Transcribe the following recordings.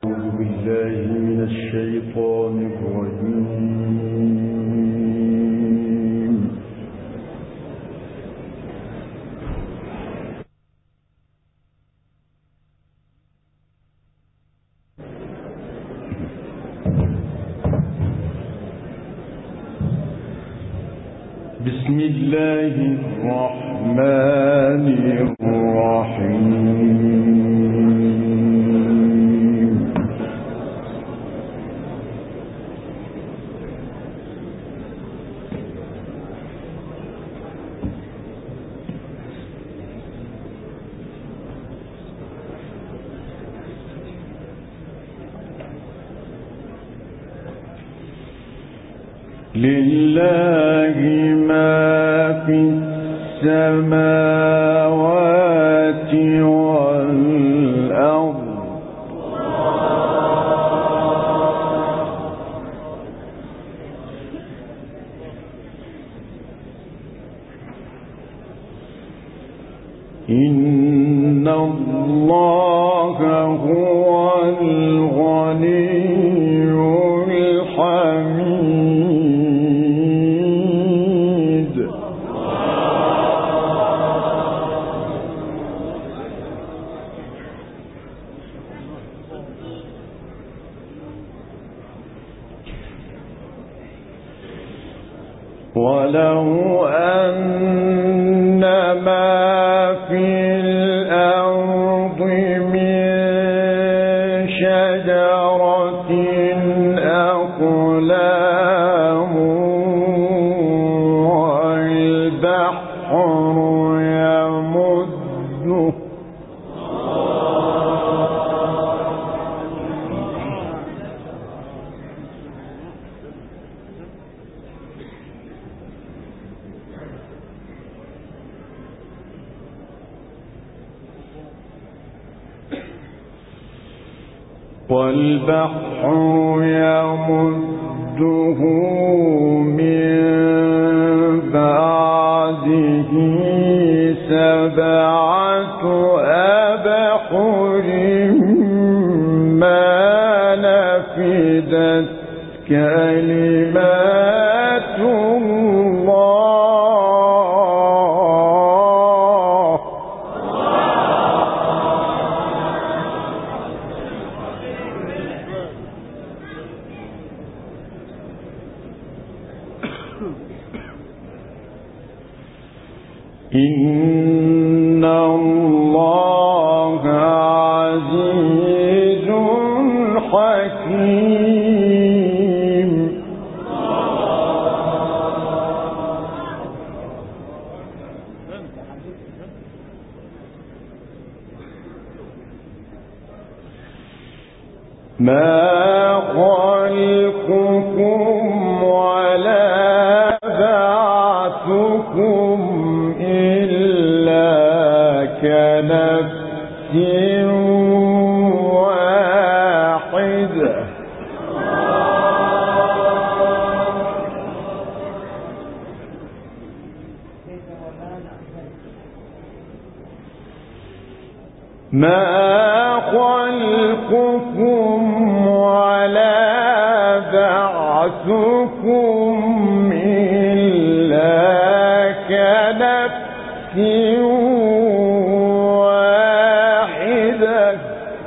بسم الله الرحمن الرحيم. لله ما في السماوات والأرض إن الله هو الغني الحميد. ولو أن ما في الأرض من شجرة أقلام والبحر يمده من بعده 7 أبحر ما نفدت كلمات الله. إن الله عزيز حكيم. ما خلقكم ولا بعثكم كنفس واحدة. ما خلقكم ولا بعثكم إلا كنفس واحدة.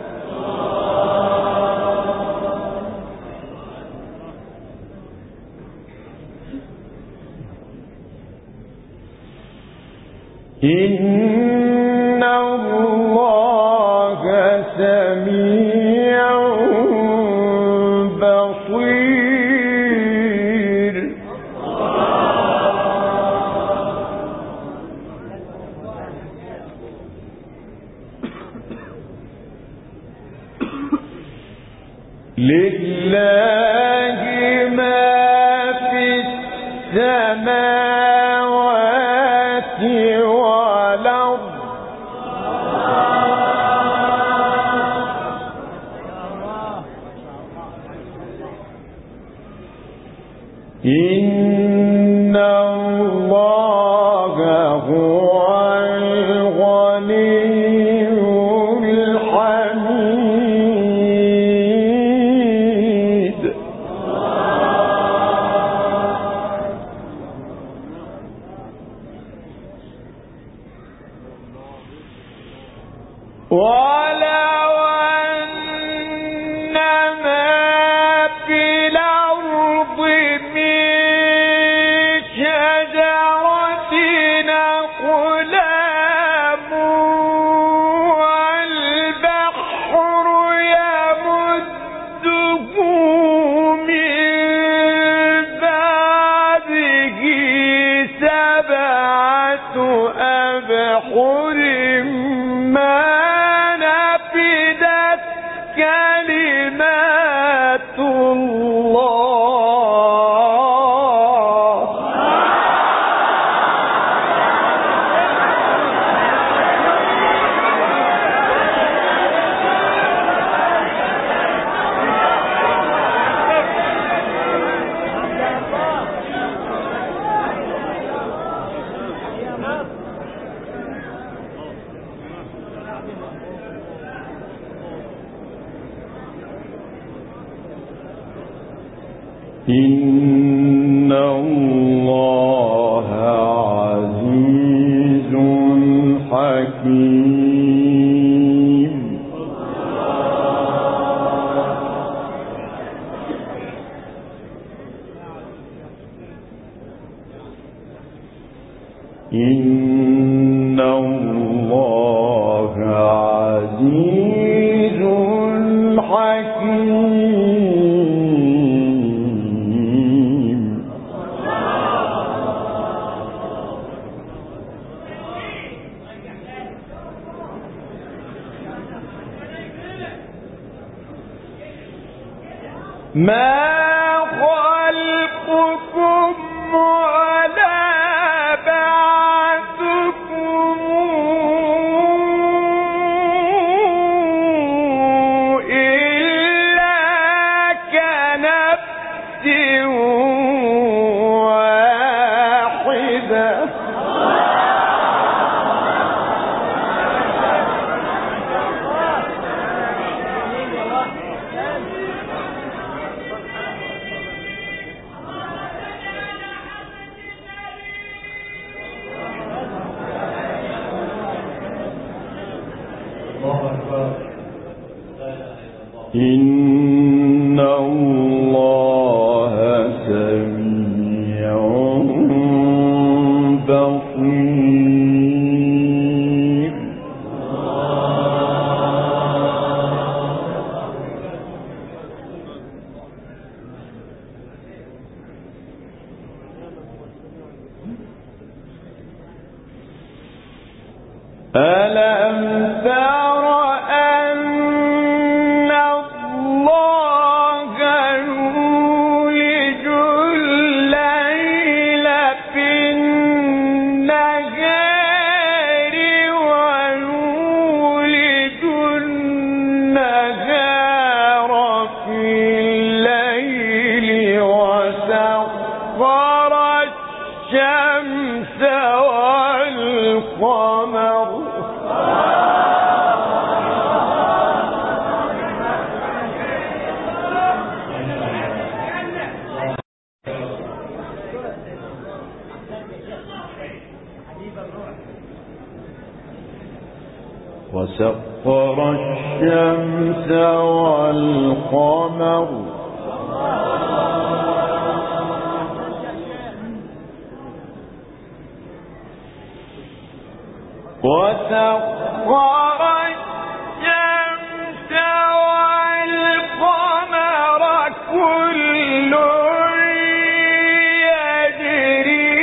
إن الله سميع بصير. لله ما في السماوات والأرض. إن الله هو الغني الحميد. كلمات الله. إن الله عزيز حكيم. إن الله عزيز حكيم. ما خلقكم ولا بعثكم إلا كنفس واحدة. إن الله سميع بصير. ألم تر أن الله يولج الليل في النهار ويولج النهار في الليل وسخر الشمس والقمر وسخر الشمس والقمر وسخر الشمس والقمر كل يجري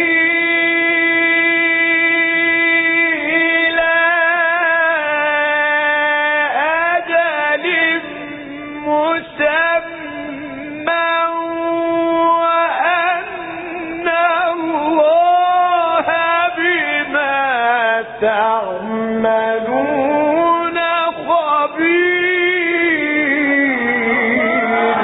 إلى أجل مسمى وأن الله بما تعملون خبير.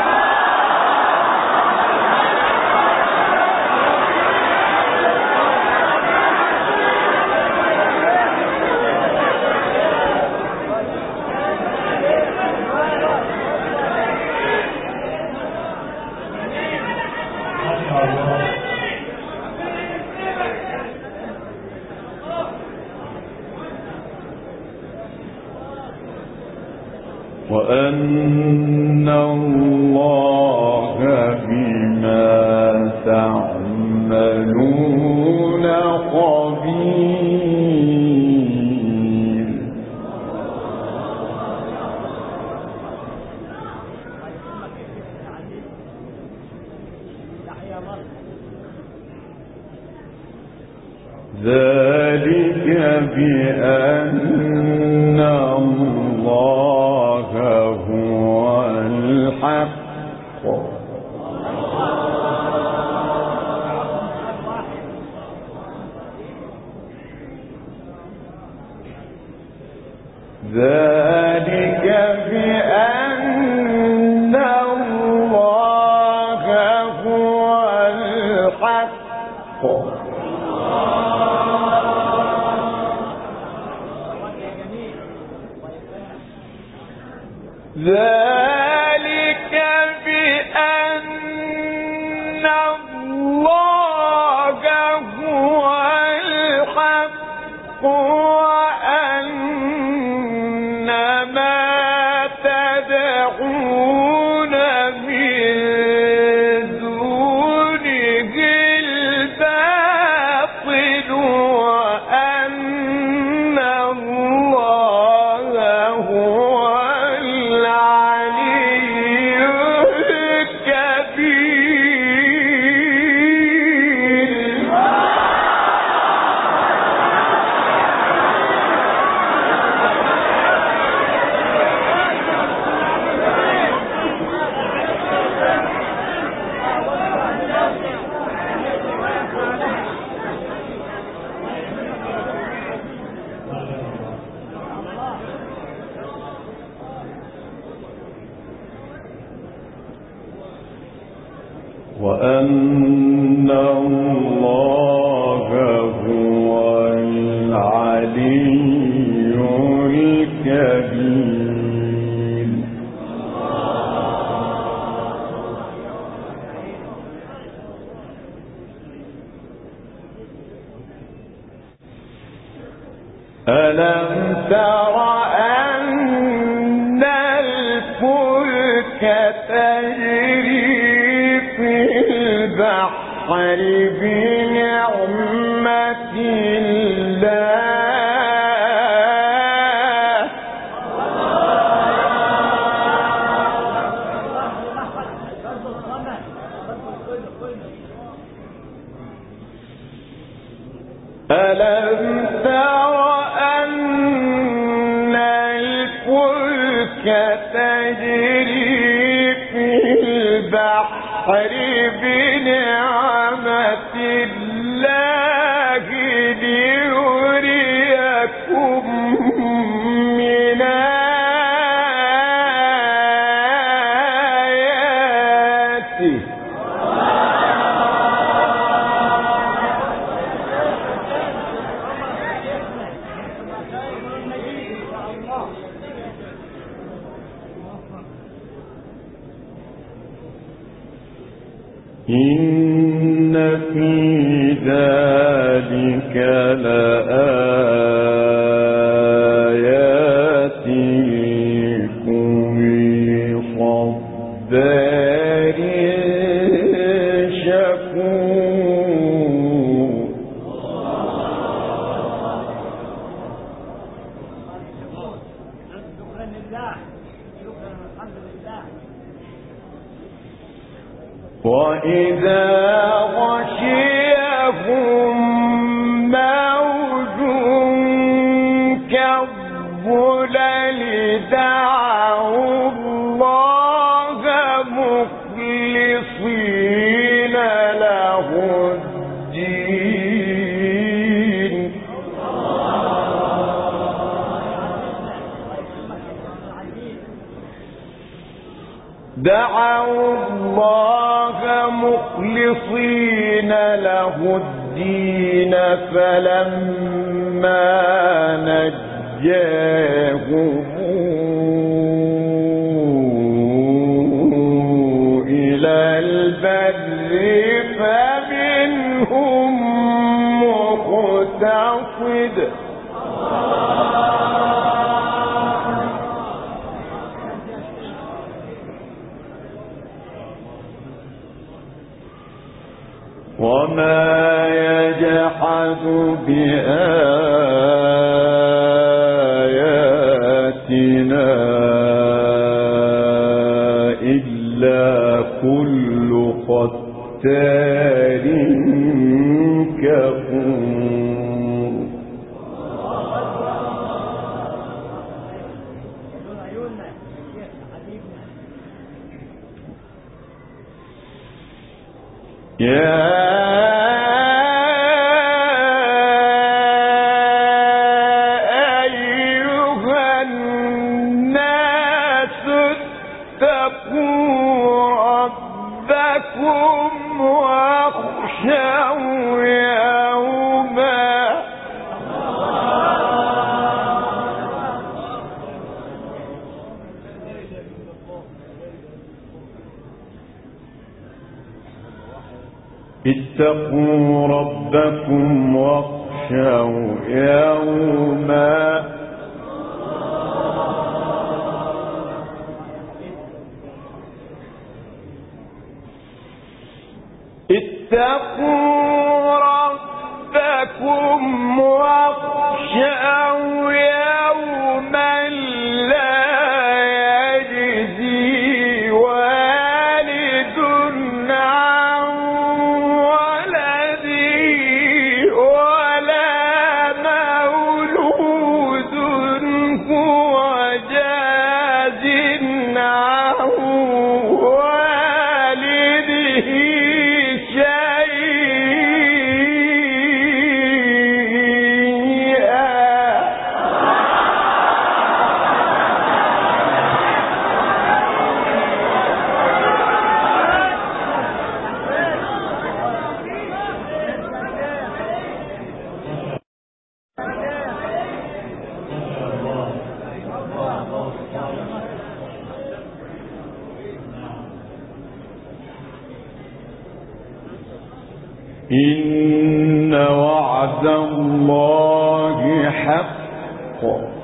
وأن الله بما تعملون خبير. ذلك بأن الله هو الحق ذلك بأن الله هو الحق ذلك بأن الله هو الحق وأن ما تدعون من دونه الباطل وأن الله هو العلي الكبير وأن الله هو العلي الكبير ألم تر أن الفلك تجري في البحر بنعمة الله ألم تر أن الفلك تجري في البحر بنعمة الله ليريكم من آياته إن في ذلك لآيات لكل صبار شكور وإذا غشيهم موج كالظلل دعوا الله مخلصين له الدين دعوا الله مخلصين له الدين فلما نجاهم إلى البر فمنهم مقتصد وما يجحد بآياتنا إلا كل ختار كفور يا أيها الناس اتقوا ربكم واخشوا يوما اتقوا ربكم واخشوا يوما اتقوا ربكم واخشوا يوما لا يجزي والد عن ولده ولا مولود هو جاز عن والده إن وعد الله حق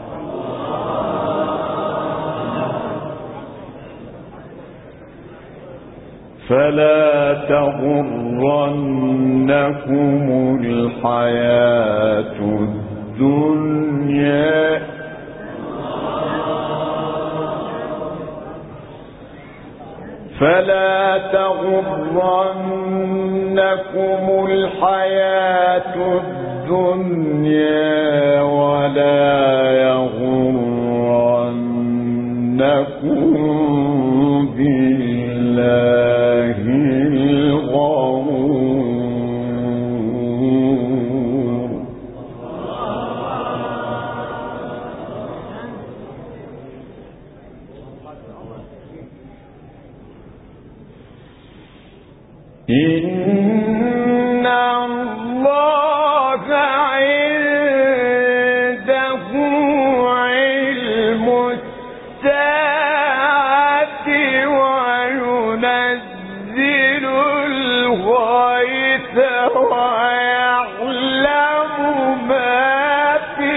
فلا تغرنكم الحياة الدنيا فلا تغرنكم الحياة الدنيا ولا يغرنكم بالله الغرور إن الله عنده علم الساعة وينزل الغيث ويعلم ما في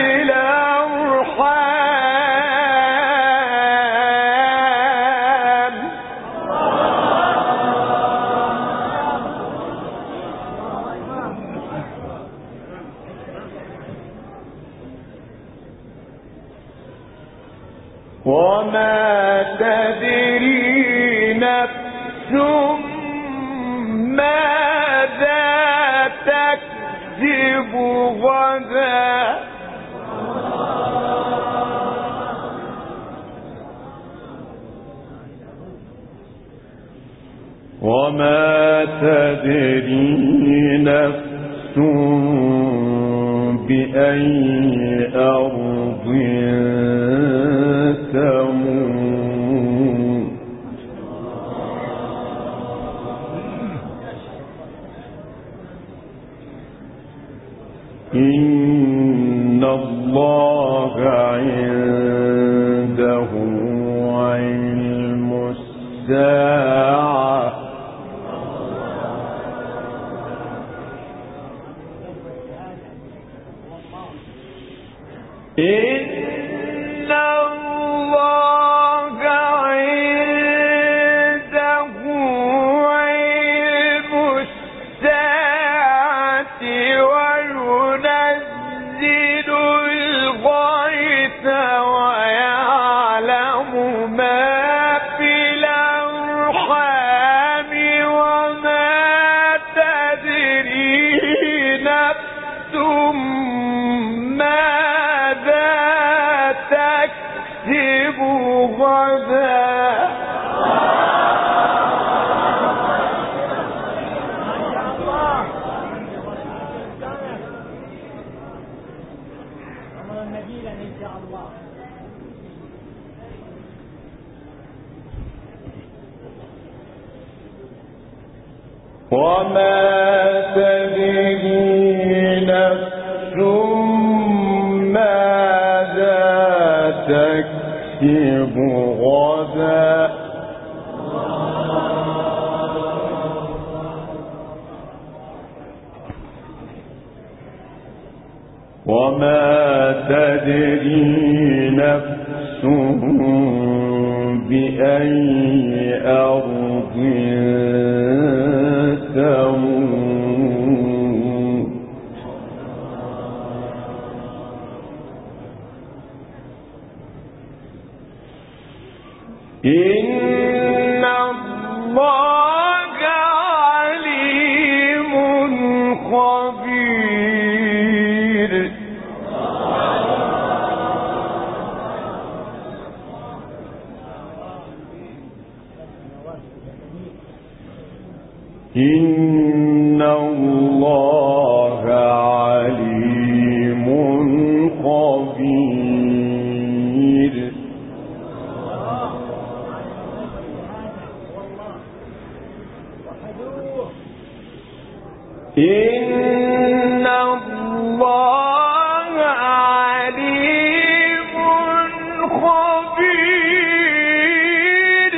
الأرحام وما تدري نفس ماذا تكسب غدا وما تدري نفس بأي أرض تموت إن الله عنده علم الساعة إن الله عنده علم الساعة وينزل الغيث ويعلم ما في الأرحام وما تدري نفس ماذا وما تدري نفس ماذا تكسب غدا وما تدري نفس بأي أرض تموت إن الله عليم خبير إن الله عليم خبير إن الله عليم خبير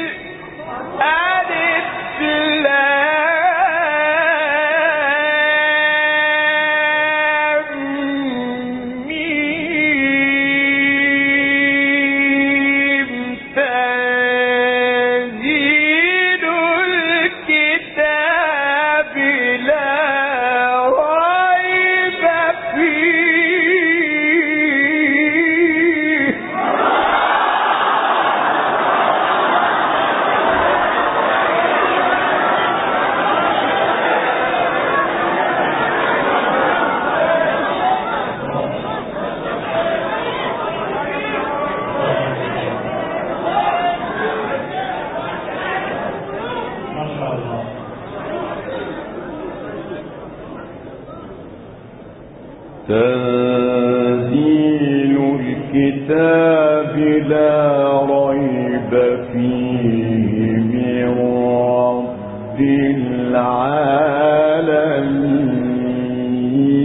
تنزيل الكتاب لا ريب فيه من رب العالمين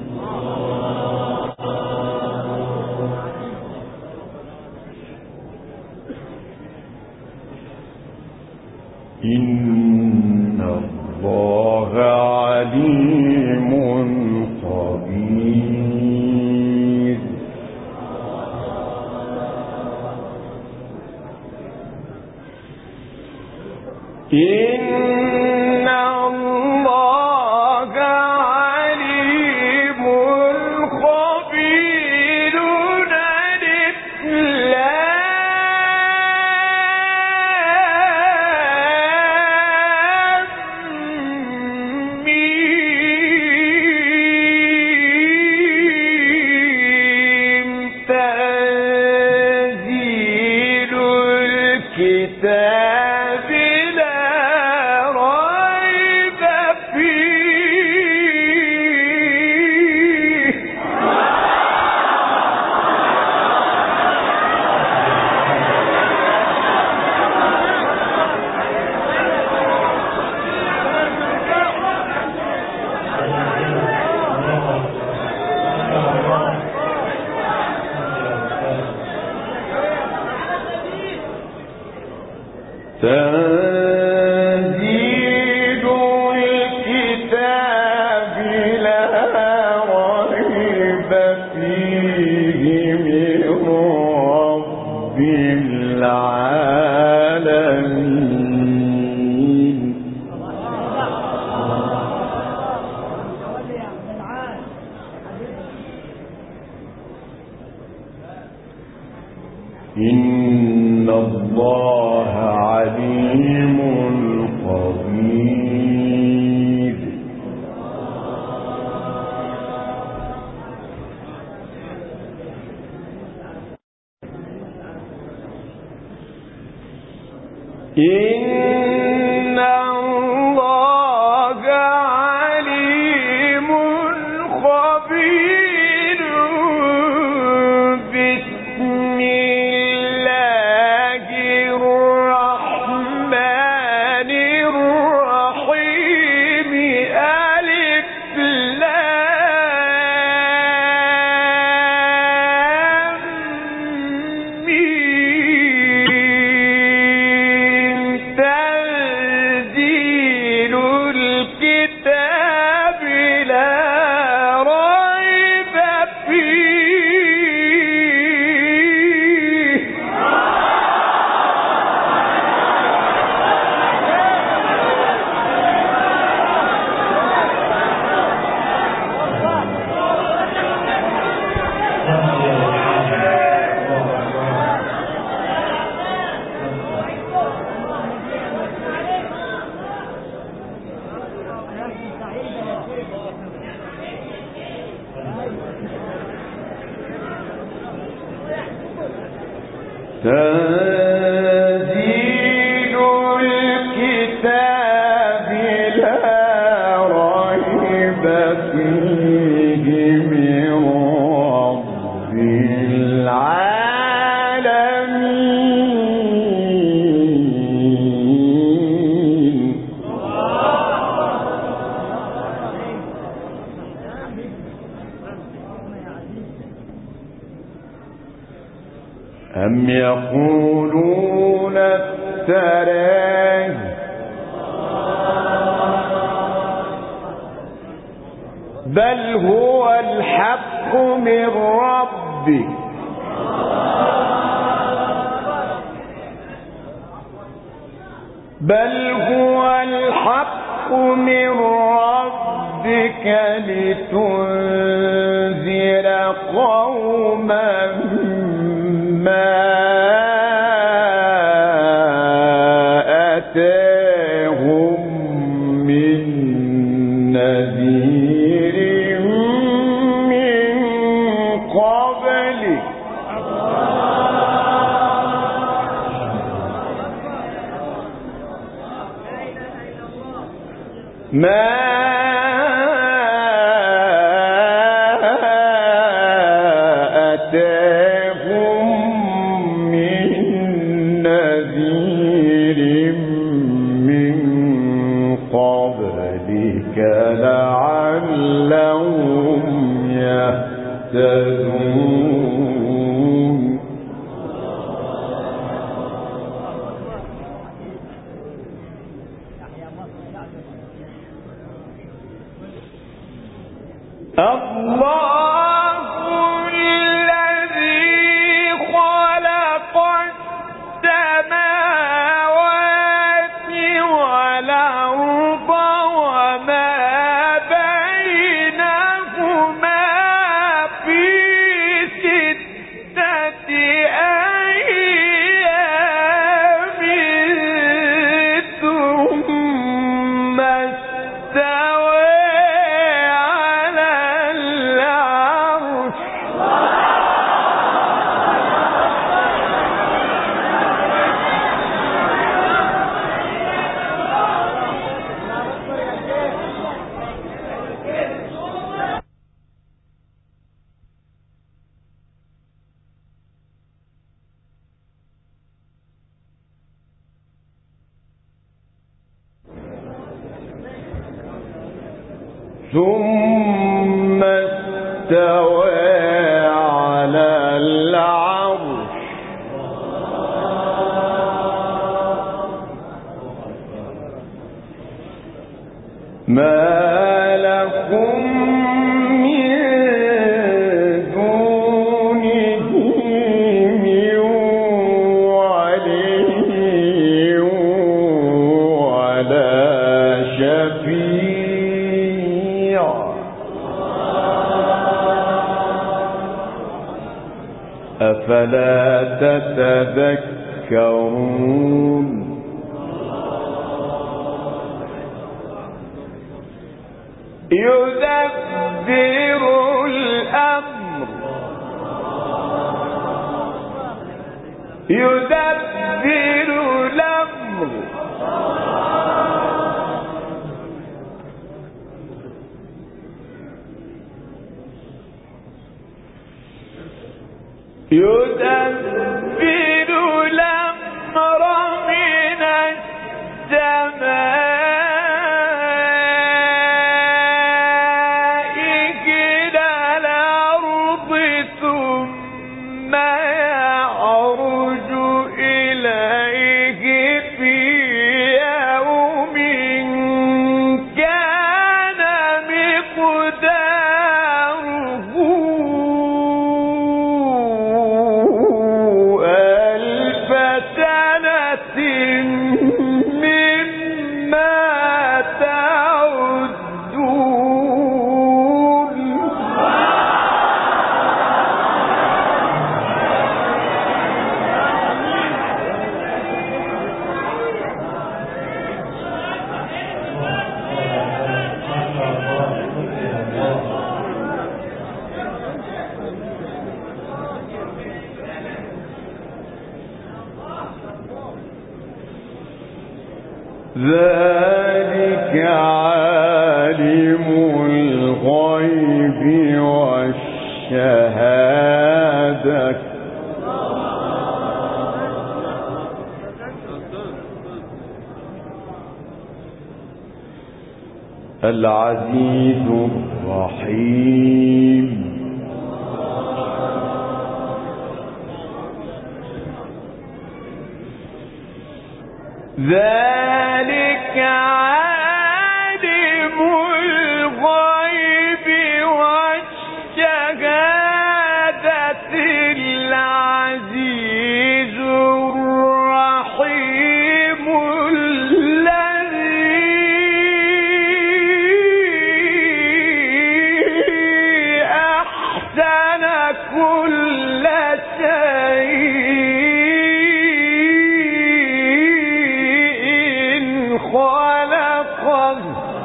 إن الله عليم خبير إن الله عليم خبير تنزيل الكتاب لا ريب فيه تنزيل الكتاب لا ريب فيه من رب العالمين إن الله عليم خبير إن الله عليم خبير بسم الله الرحمن الرحيم تنزيل الكتاب لا ريب فيه من رب العالمين. أم يقولون افتراه بل هو الحق من ربك لتنذر قوما ما أتاهم من نذير من قبلك ما أتاهم من نذير من قبلك لعلهم يهتدون. الله الذي خلق السماوات والأرض وما بينهما في 6 أيام ثم استوى على العرش ما لكم من دونه من ولي ولا شفيع أفلا تتذكرون. يدبر الأمر يدبر الأمر من السماء إلى الأرض ثم يعرج إليه في يوم كان مقداره ذلك عالم الغيب والشهادة العزيز الرحيم ذلك عالم الغيب والشهادة العزيز الرحيم الذي أحسن كل شيء خلقه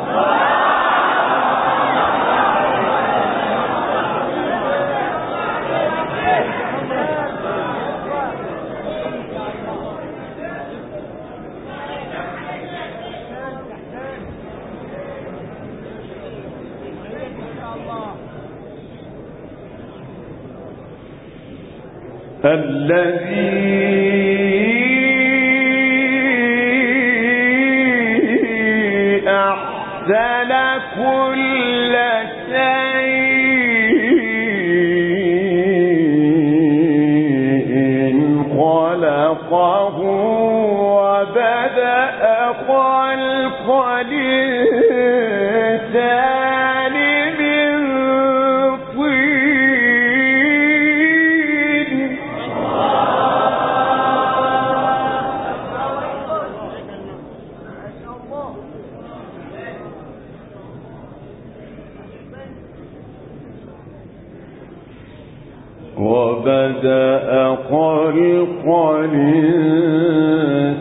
الذي أحسن كل شيء خلقه وبدأ خلق الإنسان من طين وبدأ خلق الإنسان